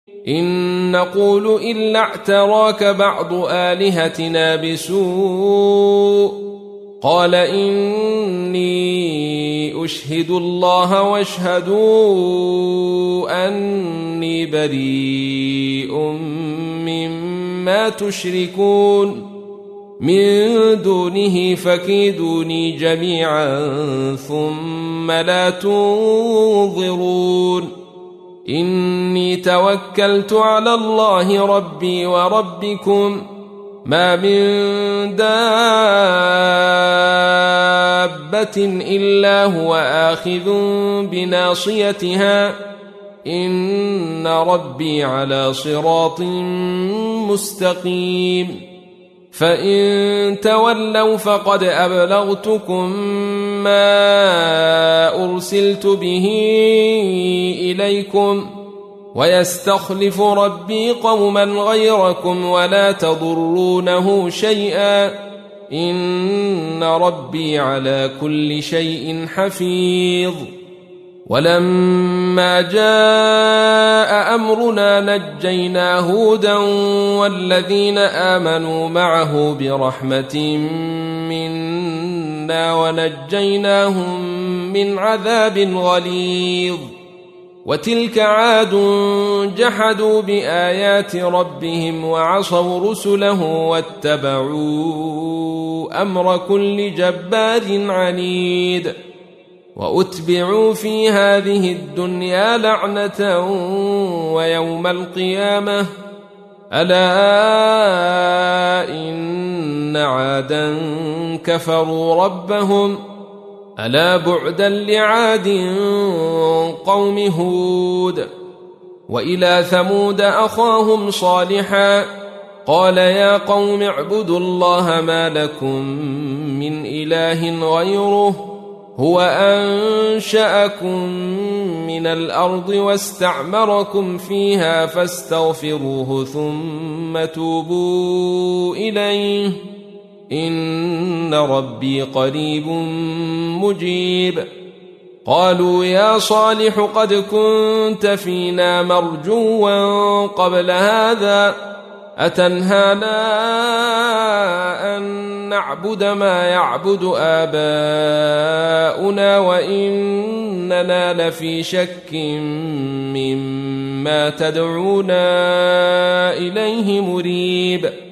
إن نقول إلا اعتراك بعض آلهتنا بسوء قال إني أشهد الله واشهدوا أني بريء مما تشركون من دونه فكيدوني جميعا ثم لا تنظرون إني توكلت على الله ربي وربكم ما من دابة إلا هو آخذ بناصيتها إن ربي على صراط مستقيم فإن تولوا فقد أبلغتكم ما أرسلت به إليكم ويستخلف ربي قوما غيركم ولا تضرونه شيئا إن ربي على كل شيء حفيظ ولما جاء أمرنا نجينا هودا والذين آمنوا معه برحمة منا ونجيناهم من عذاب غليظ وتلك عاد جحدوا بآيات ربهم وعصوا رسله واتبعوا أمر كل جبار عنيد وأتبعوا في هذه الدنيا لعنة ويوم القيامة ألا إن عادا كفروا ربهم ألا بعدا لعاد قوم هود وإلى ثمود أخاهم صالحا قال يا قوم اعبدوا الله ما لكم من إله غيره هو أنشأكم من الأرض واستعمركم فيها فاستغفروه ثم توبوا إليه إن ربي قريب مجيب قالوا يا صالح قد كنت فينا مرجوا قبل هذا أتنهانا أن نعبد ما يعبد آباؤنا وإننا لفي شك مما تدعونا إليه مريب